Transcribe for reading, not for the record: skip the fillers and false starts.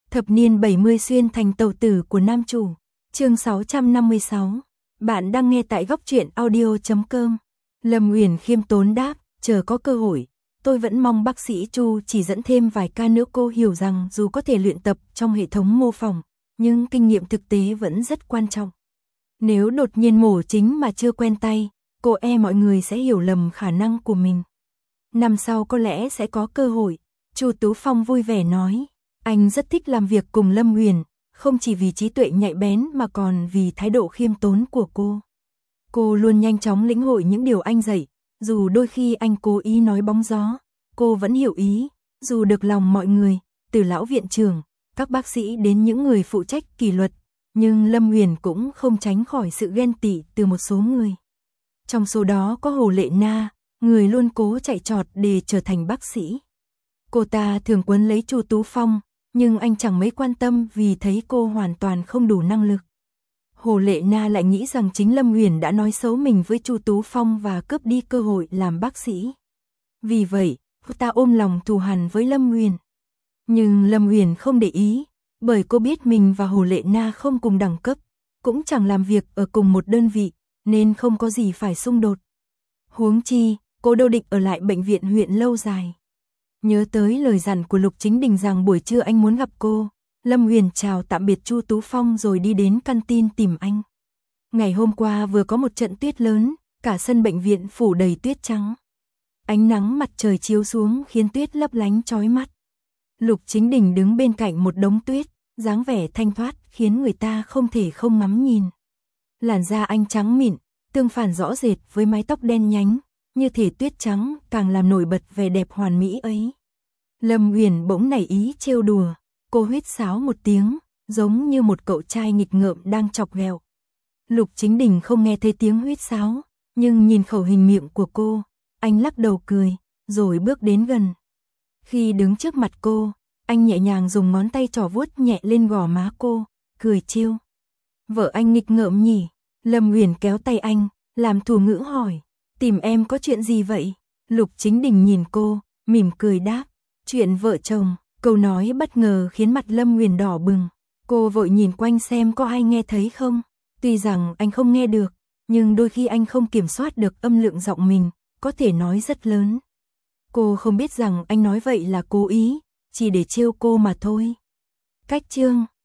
Thập niên 70 xuyên thành tàu tử của nam chủ. Chương 656. Bạn đang nghe tại góc truyện audio.com. Lâm Uyển khiêm tốn đáp, chờ có cơ hội, tôi vẫn mong bác sĩ Chu chỉ dẫn thêm vài ca nữa. Cô hiểu rằng dù có thể luyện tập trong hệ thống mô phỏng, nhưng kinh nghiệm thực tế vẫn rất quan trọng. Nếu đột nhiên mổ chính mà chưa quen tay, cô mọi người sẽ hiểu lầm khả năng của mình. Năm sau có lẽ sẽ có cơ hội. Chu Tú Phong vui vẻ nói. Anh rất thích làm việc cùng Lâm Uyển, không chỉ vì trí tuệ nhạy bén mà còn vì thái độ khiêm tốn của cô. Cô luôn nhanh chóng lĩnh hội những điều anh dạy, dù đôi khi anh cố ý nói bóng gió, cô vẫn hiểu ý, dù được lòng mọi người, từ lão viện trưởng, các bác sĩ đến những người phụ trách kỷ luật, nhưng Lâm Uyển cũng không tránh khỏi sự ghen tị từ một số người. Trong số đó có Hồ Lệ Na, người luôn cố chạy trọt để trở thành bác sĩ. Cô ta thường quấn lấy Chu Tú Phong, nhưng anh chẳng mấy quan tâm vì thấy cô hoàn toàn không đủ năng lực. Hồ Lệ Na lại nghĩ rằng chính Lâm Uyển đã nói xấu mình với Chu Tú Phong và cướp đi cơ hội làm bác sĩ. Vì vậy, cô ta ôm lòng thù hằn với Lâm Uyển. Nhưng Lâm Uyển không để ý, bởi cô biết mình và Hồ Lệ Na không cùng đẳng cấp, cũng chẳng làm việc ở cùng một đơn vị, nên không có gì phải xung đột. Huống chi, cô đâu định ở lại bệnh viện huyện lâu dài. Nhớ tới lời dặn của Lục Chính Đình rằng buổi trưa anh muốn gặp cô, Lâm Uyển chào tạm biệt Chu Tú Phong rồi đi đến căn tin tìm anh. Ngày hôm qua vừa có một trận tuyết lớn, cả sân bệnh viện phủ đầy tuyết trắng. Ánh nắng mặt trời chiếu xuống khiến tuyết lấp lánh chói mắt. Lục Chính Đình đứng bên cạnh một đống tuyết, dáng vẻ thanh thoát khiến người ta không thể không ngắm nhìn. Làn da anh trắng mịn, tương phản rõ rệt với mái tóc đen nhánh, như thể tuyết trắng càng làm nổi bật vẻ đẹp hoàn mỹ ấy. Lâm Uyển bỗng nảy ý trêu đùa, cô huýt sáo một tiếng, giống như một cậu trai nghịch ngợm đang chọc ghẹo. Lục Chính Đình không nghe thấy tiếng huýt sáo, nhưng nhìn khẩu hình miệng của cô, anh lắc đầu cười, rồi bước đến gần. Khi đứng trước mặt cô, anh nhẹ nhàng dùng ngón tay trỏ vuốt nhẹ lên gò má cô, cười trêu. Vợ anh nghịch ngợm nhỉ? Lâm Uyển kéo tay anh, làm thủ ngữ hỏi, tìm em có chuyện gì vậy? Lục Chính Đình nhìn cô, mỉm cười đáp, chuyện vợ chồng. Câu nói bất ngờ khiến mặt Lâm Uyển đỏ bừng. Cô vội nhìn quanh xem có ai nghe thấy không. Tuy rằng anh không nghe được, nhưng đôi khi anh không kiểm soát được âm lượng giọng mình, có thể nói rất lớn. Cô không biết rằng anh nói vậy là cố ý, chỉ để trêu cô mà thôi. Cách chương